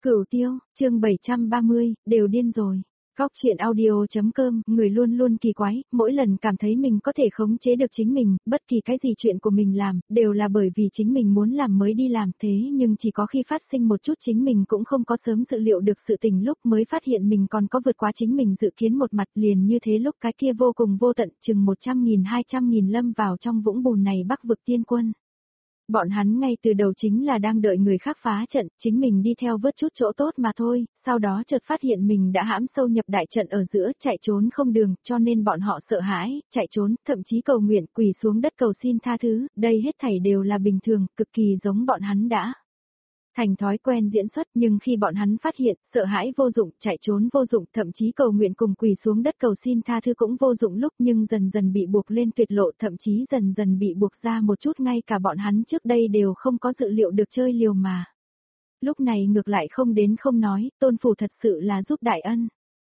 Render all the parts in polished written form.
Cửu Tiêu, chương 730, đều điên rồi. Góc chuyện audio.com, người luôn luôn kỳ quái, mỗi lần cảm thấy mình có thể khống chế được chính mình, bất kỳ cái gì chuyện của mình làm, đều là bởi vì chính mình muốn làm mới đi làm thế nhưng chỉ có khi phát sinh một chút chính mình cũng không có sớm dự liệu được sự tình lúc mới phát hiện mình còn có vượt quá chính mình dự kiến một mặt liền như thế lúc cái kia vô cùng vô tận chừng 100.000 200.000 lâm vào trong vũng bùn này Bắc vực tiên quân. Bọn hắn ngay từ đầu chính là đang đợi người khác phá trận, chính mình đi theo vớt chút chỗ tốt mà thôi, sau đó chợt phát hiện mình đã hãm sâu nhập đại trận ở giữa, chạy trốn không đường, cho nên bọn họ sợ hãi, chạy trốn, thậm chí cầu nguyện, quỳ xuống đất cầu xin tha thứ, đây hết thảy đều là bình thường, cực kỳ giống bọn hắn đã thành thói quen diễn xuất, nhưng khi bọn hắn phát hiện, sợ hãi vô dụng, chạy trốn vô dụng, thậm chí cầu nguyện cùng quỳ xuống đất cầu xin tha thứ cũng vô dụng lúc nhưng dần dần bị buộc lên tuyệt lộ, thậm chí dần dần bị buộc ra một chút ngay cả bọn hắn trước đây đều không có dự liệu được chơi liều mà. Lúc này ngược lại không đến không nói, Tôn Phủ thật sự là giúp đại ân.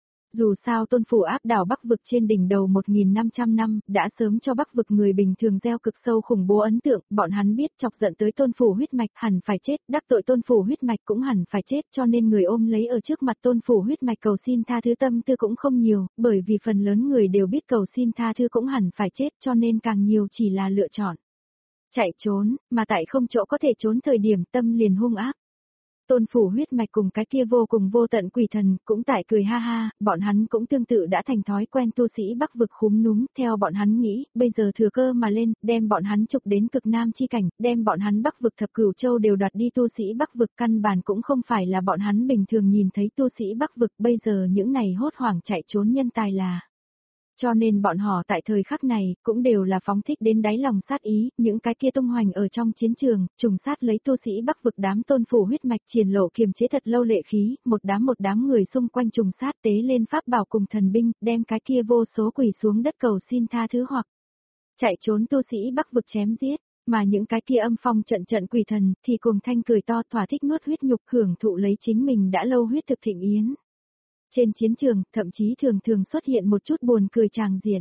Dù sao Tôn Phủ áp đảo Bắc vực trên đỉnh đầu 1.500 năm, đã sớm cho Bắc vực người bình thường gieo cực sâu khủng bố ấn tượng, bọn hắn biết chọc giận tới Tôn Phủ huyết mạch hẳn phải chết, đắc tội Tôn Phủ huyết mạch cũng hẳn phải chết cho nên người ôm lấy ở trước mặt Tôn Phủ huyết mạch cầu xin tha thứ tâm tư cũng không nhiều, bởi vì phần lớn người đều biết cầu xin tha thứ cũng hẳn phải chết cho nên càng nhiều chỉ là lựa chọn chạy trốn, mà tại không chỗ có thể trốn thời điểm tâm liền hung ác. Tôn Phủ huyết mạch cùng cái kia vô cùng vô tận quỷ thần, cũng tại cười ha ha, bọn hắn cũng tương tự đã thành thói quen tu sĩ Bắc vực khúm núm, theo bọn hắn nghĩ, bây giờ thừa cơ mà lên, đem bọn hắn trục đến cực nam chi cảnh, đem bọn hắn Bắc vực thập cửu châu đều đoạt đi tu sĩ Bắc vực căn bản cũng không phải là bọn hắn bình thường nhìn thấy tu sĩ Bắc vực, bây giờ những này hốt hoảng chạy trốn nhân tài là. Cho nên bọn họ tại thời khắc này, cũng đều là phóng thích đến đáy lòng sát ý, những cái kia tung hoành ở trong chiến trường, trùng sát lấy tu sĩ Bắc vực đám Tôn Phủ huyết mạch triển lộ kiềm chế thật lâu lệ khí, một đám người xung quanh trùng sát tế lên pháp bảo cùng thần binh, đem cái kia vô số quỳ xuống đất cầu xin tha thứ hoặc chạy trốn tu sĩ Bắc vực chém giết, mà những cái kia âm phong trận quỷ thần, thì cùng thanh cười to thỏa thích nuốt huyết nhục hưởng thụ lấy chính mình đã lâu huyết thực thịnh yến. Trên chiến trường, thậm chí thường xuất hiện một chút buồn cười tràng diện.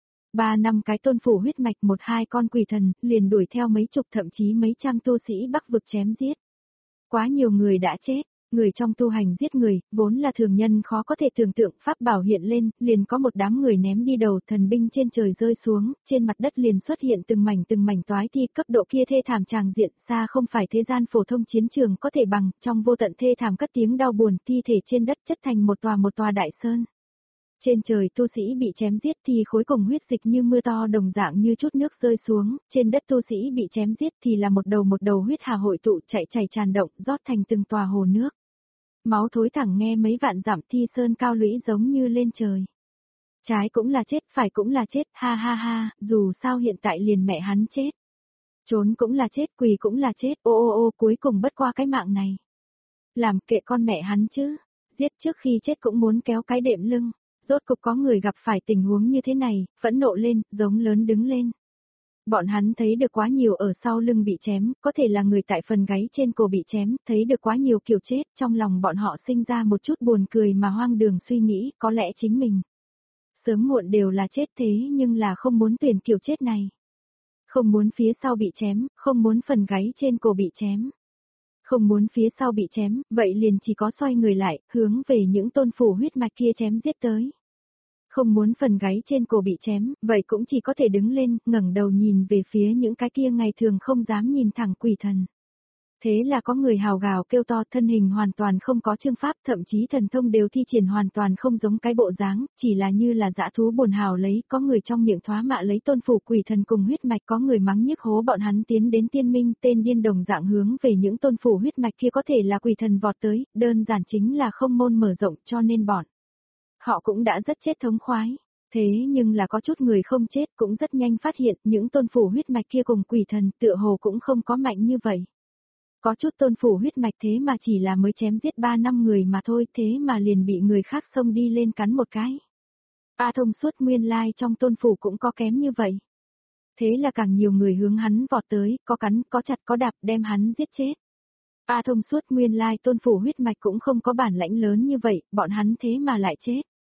3 năm cái Tôn Phủ huyết mạch 1-2 con quỷ thần, liền đuổi theo mấy chục thậm chí mấy trăm tu sĩ Bắc vực chém giết. Quá nhiều người đã chết, người trong tu hành giết người, vốn là thường nhân khó có thể tưởng tượng, pháp bảo hiện lên, liền có một đám người ném đi đầu, thần binh trên trời rơi xuống, trên mặt đất liền xuất hiện từng mảnh toái thi, cấp độ kia thê thảm tràng diện, xa không phải thế gian phổ thông chiến trường có thể bằng, trong vô tận thê thảm cất tiếng đau buồn, thi thể trên đất chất thành một tòa đại sơn. Trên trời tu sĩ bị chém giết thì khối cùng huyết dịch như mưa to đồng dạng như chút nước rơi xuống, trên đất tu sĩ bị chém giết thì là một đầu huyết hà hội tụ chảy tràn động, rót thành từng tòa hồ nước. Máu thối thẳng nghe mấy vạn dặm thi sơn cao lũy giống như lên trời. Trái cũng là chết, phải cũng là chết, ha ha ha, dù sao hiện tại liền mẹ hắn chết. Trốn cũng là chết, quỳ cũng là chết, ô cuối cùng bất qua cái mạng này. Làm kệ con mẹ hắn chứ, giết trước khi chết cũng muốn kéo cái đệm lưng. Rốt cục có người gặp phải tình huống như thế này, phẫn nộ lên, giống lớn đứng lên. Bọn hắn thấy được quá nhiều ở sau lưng bị chém, có thể là người tại phần gáy trên cổ bị chém, thấy được quá nhiều kiểu chết, trong lòng bọn họ sinh ra một chút buồn cười mà hoang đường suy nghĩ, có lẽ chính mình. Sớm muộn đều là chết thế nhưng là không muốn tuyển kiểu chết này. Không muốn phía sau bị chém, không muốn phần gáy trên cổ bị chém. Không muốn phía sau bị chém, vậy liền chỉ có xoay người lại, hướng về những Tôn Phủ huyết mạch kia chém giết tới. Không muốn phần gáy trên cổ bị chém, vậy cũng chỉ có thể đứng lên, ngẩng đầu nhìn về phía những cái kia ngày thường không dám nhìn thẳng quỷ thần. Thế là có người hào gào kêu to, thân hình hoàn toàn không có chương pháp, thậm chí thần thông đều thi triển hoàn toàn không giống cái bộ dáng, chỉ là như là dã thú buồn hào lấy, có người trong miệng thoá mạ lấy Tôn Phủ quỷ thần cùng huyết mạch, có người mắng nhức hố bọn hắn tiến đến tiên minh, tên điên đồng dạng hướng về những Tôn Phủ huyết mạch kia có thể là quỷ thần vọt tới, đơn giản chính là không môn mở rộng cho nên bọn họ cũng đã rất chết thống khoái. Thế nhưng là có chút người không chết cũng rất nhanh phát hiện những Tôn Phủ huyết mạch kia cùng quỷ thần tựa hồ cũng không có mạnh như vậy. Có chút Tôn Phủ huyết mạch thế mà chỉ là mới chém giết 3 năm người mà thôi, thế mà liền bị người khác xông đi lên cắn một cái. Thông suốt nguyên lai trong Tôn Phủ cũng có kém như vậy. Thế là càng nhiều người hướng hắn vọt tới, có cắn, có chặt, có đạp đem hắn giết chết. Thông suốt nguyên lai Tôn Phủ huyết mạch cũng không có bản lãnh lớn như vậy, bọn hắn thế mà lại chết.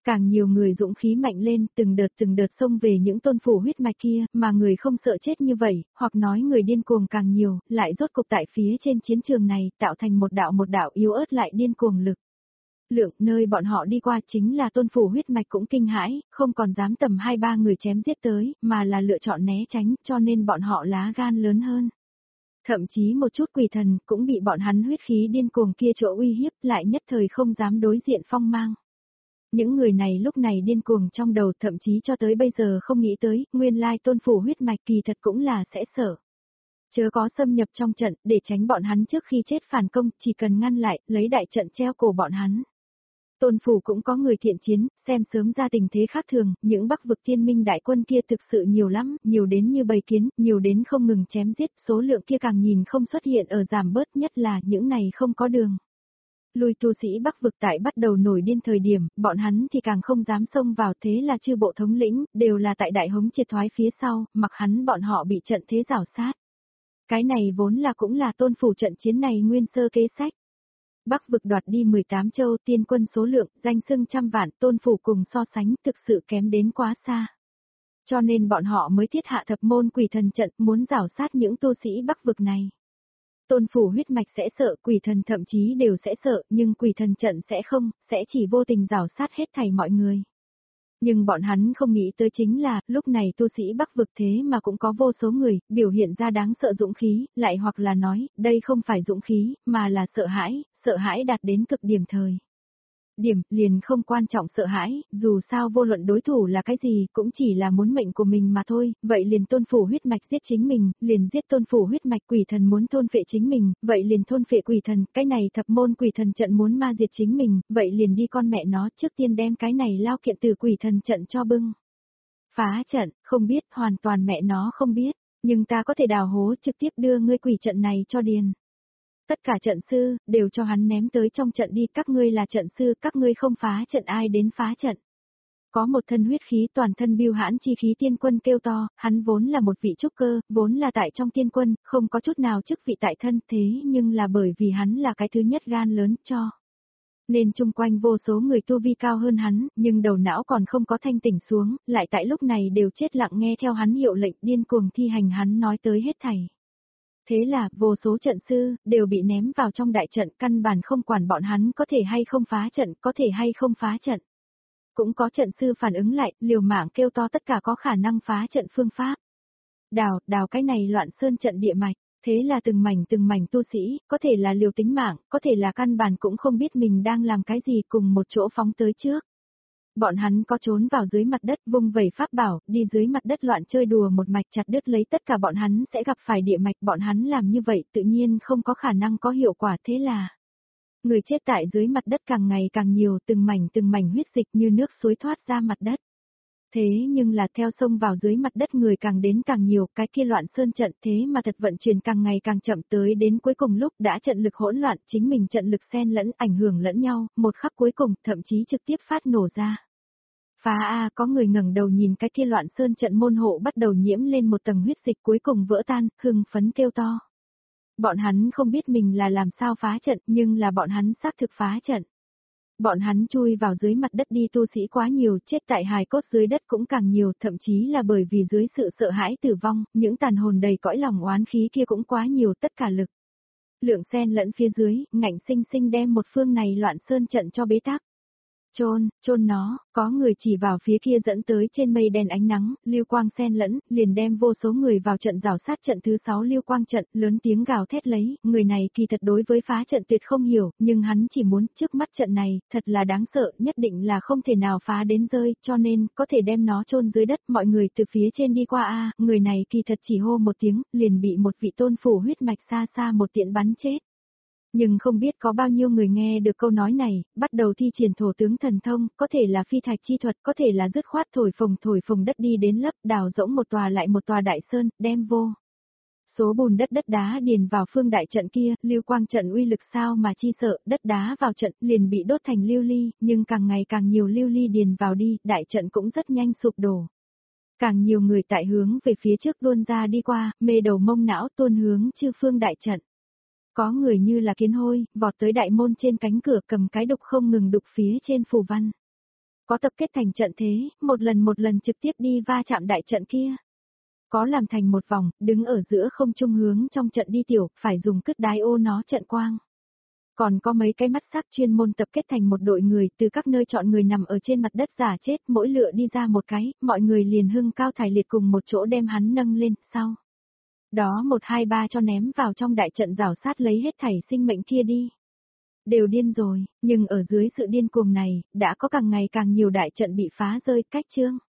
Càng nhiều người dũng khí mạnh lên, từng đợt xông về những tôn phủ huyết mạch kia, mà người không sợ chết như vậy, hoặc nói người điên cuồng càng nhiều, lại rốt cục tại phía trên chiến trường này, tạo thành một đạo yếu ớt lại điên cuồng lực. Lượng nơi bọn họ đi qua chính là tôn phủ huyết mạch cũng kinh hãi, không còn dám tầm 2-3 người chém giết tới, mà là lựa chọn né tránh, cho nên bọn họ lá gan lớn hơn. Thậm chí một chút quỷ thần cũng bị bọn hắn huyết khí điên cuồng kia chỗ uy hiếp, lại nhất thời không dám đối diện phong mang. Những người này lúc này điên cuồng trong đầu, thậm chí cho tới bây giờ không nghĩ tới, nguyên lai tôn phủ huyết mạch kỳ thật cũng là sẽ sợ. Chớ có xâm nhập trong trận, để tránh bọn hắn trước khi chết phản công, chỉ cần ngăn lại, lấy đại trận treo cổ bọn hắn. Tôn phủ cũng có người thiện chiến, xem sớm ra tình thế khác thường, những Bắc vực thiên minh đại quân kia thực sự nhiều lắm, nhiều đến như bầy kiến, nhiều đến không ngừng chém giết, số lượng kia càng nhìn không xuất hiện ở giảm bớt, nhất là những này không có đường. Lui tu sĩ Bắc vực tại bắt đầu nổi điên thời điểm, bọn hắn thì càng không dám xông vào, thế là chư bộ thống lĩnh, đều là tại đại hống triệt thoái phía sau, mặc hắn bọn họ bị trận thế rào sát. Cái này vốn là cũng là tôn phủ trận chiến này nguyên sơ kế sách. Bắc vực đoạt đi 18 châu, tiên quân số lượng, danh xưng trăm vạn, tôn phủ cùng so sánh thực sự kém đến quá xa. Cho nên bọn họ mới thiết hạ thập môn quỷ thần trận, muốn rào sát những tu sĩ Bắc vực này. Tôn phủ huyết mạch sẽ sợ, quỷ thần thậm chí đều sẽ sợ, nhưng quỷ thần trận sẽ không, sẽ chỉ vô tình rào sát hết thảy mọi người. Nhưng bọn hắn không nghĩ tới chính là, lúc này tu sĩ Bắc vực thế mà cũng có vô số người, biểu hiện ra đáng sợ dũng khí, lại hoặc là nói, đây không phải dũng khí, mà là sợ hãi đạt đến cực điểm thời. Điểm, liền không quan trọng sợ hãi, dù sao vô luận đối thủ là cái gì, cũng chỉ là muốn mệnh của mình mà thôi, vậy liền tôn phủ huyết mạch giết chính mình, liền giết tôn phủ huyết mạch quỷ thần muốn thôn phệ chính mình, vậy liền thôn phệ quỷ thần, cái này thập môn quỷ thần trận muốn ma diệt chính mình, vậy liền đi con mẹ nó trước tiên đem cái này lao kiện từ quỷ thần trận cho bưng. Phá trận, không biết, hoàn toàn mẹ nó không biết, nhưng ta có thể đào hố trực tiếp đưa ngươi quỷ trận này cho điền. Tất cả trận sư, đều cho hắn ném tới trong trận đi, các ngươi là trận sư, các ngươi không phá trận ai đến phá trận. Có một thân huyết khí toàn thân biêu hãn chi khí tiên quân kêu to, hắn vốn là một vị trúc cơ, vốn là tại trong tiên quân, không có chút nào chức vị tại thân thế nhưng là bởi vì hắn là cái thứ nhất gan lớn cho. Nên chung quanh vô số người tu vi cao hơn hắn, nhưng đầu não còn không có thanh tỉnh xuống, lại tại lúc này đều chết lặng nghe theo hắn hiệu lệnh điên cuồng thi hành hắn nói tới hết thảy. Thế là, vô số trận sư, đều bị ném vào trong đại trận, căn bản không quản bọn hắn có thể hay không phá trận, có thể hay không phá trận. Cũng có trận sư phản ứng lại, liều mạng kêu to tất cả có khả năng phá trận phương pháp. Đào cái này loạn sơn trận địa mạch, thế là từng mảnh tu sĩ, có thể là liều tính mạng, có thể là căn bản cũng không biết mình đang làm cái gì cùng một chỗ phóng tới trước. Bọn hắn có trốn vào dưới mặt đất vung vẩy pháp bảo, đi dưới mặt đất loạn chơi đùa một mạch chặt đứt lấy tất cả bọn hắn sẽ gặp phải địa mạch, bọn hắn làm như vậy tự nhiên không có khả năng có hiệu quả, thế là người chết tại dưới mặt đất càng ngày càng nhiều, từng mảnh huyết dịch như nước suối thoát ra mặt đất. Thế nhưng là theo sông vào dưới mặt đất người càng đến càng nhiều, cái kia loạn sơn trận thế mà thật vận chuyển càng ngày càng chậm, tới đến cuối cùng lúc đã trận lực hỗn loạn, chính mình trận lực xen lẫn ảnh hưởng lẫn nhau, một khắc cuối cùng thậm chí trực tiếp phát nổ ra. Phá a, có người ngẩng đầu nhìn cái kia loạn sơn trận môn hộ bắt đầu nhiễm lên một tầng huyết dịch cuối cùng vỡ tan, hưng phấn kêu to. Bọn hắn không biết mình là làm sao phá trận, nhưng là bọn hắn xác thực phá trận. Bọn hắn chui vào dưới mặt đất đi, tu sĩ quá nhiều, chết tại hài cốt dưới đất cũng càng nhiều, thậm chí là bởi vì dưới sự sợ hãi tử vong, những tàn hồn đầy cõi lòng oán khí kia cũng quá nhiều, tất cả lực lượng xen lẫn phía dưới, ngạnh sinh sinh đem một phương này loạn sơn trận cho bế tắc. Chôn nó, có người chỉ vào phía kia dẫn tới trên mây đen ánh nắng, lưu quang xen lẫn, liền đem vô số người vào trận rào sát trận thứ 6 lưu quang trận, lớn tiếng gào thét lấy, người này kỳ thật đối với phá trận tuyệt không hiểu, nhưng hắn chỉ muốn trước mắt trận này, thật là đáng sợ, nhất định là không thể nào phá đến rơi, cho nên, có thể đem nó chôn dưới đất, mọi người từ phía trên đi qua a, người này kỳ thật chỉ hô một tiếng, liền bị một vị tôn phủ huyết mạch xa xa một tiện bắn chết. Nhưng không biết có bao nhiêu người nghe được câu nói này, bắt đầu thi triển thổ tướng thần thông, có thể là phi thạch chi thuật, có thể là dứt khoát thổi phồng đất đi đến lấp, đào rỗng một tòa lại một tòa đại sơn, đem vô số bùn đất đá điền vào phương đại trận kia, lưu quang trận uy lực sao mà chi sợ, đất đá vào trận liền bị đốt thành lưu ly, nhưng càng ngày càng nhiều lưu ly điền vào đi, đại trận cũng rất nhanh sụp đổ. Càng nhiều người tại hướng về phía trước đuôn ra đi qua, mê đầu mông não tuôn hướng chư phương đại trận. Có người như là kiến hôi, vọt tới đại môn trên cánh cửa cầm cái đục không ngừng đục phía trên phù văn. Có tập kết thành trận thế, một lần trực tiếp đi va chạm đại trận kia. Có làm thành một vòng, đứng ở giữa không trung hướng trong trận đi tiểu, phải dùng cứt đái ô nó trận quang. Còn có mấy cái mắt sắc chuyên môn tập kết thành một đội người từ các nơi chọn người nằm ở trên mặt đất giả chết, mỗi lựa đi ra một cái, mọi người liền hưng cao thải liệt cùng một chỗ đem hắn nâng lên, sau. Đó 1 2 3 cho ném vào trong đại trận rào sát lấy hết thảy sinh mệnh kia đi. Đều điên rồi, nhưng ở dưới sự điên cuồng này, đã có càng ngày càng nhiều đại trận bị phá rơi, cách chương.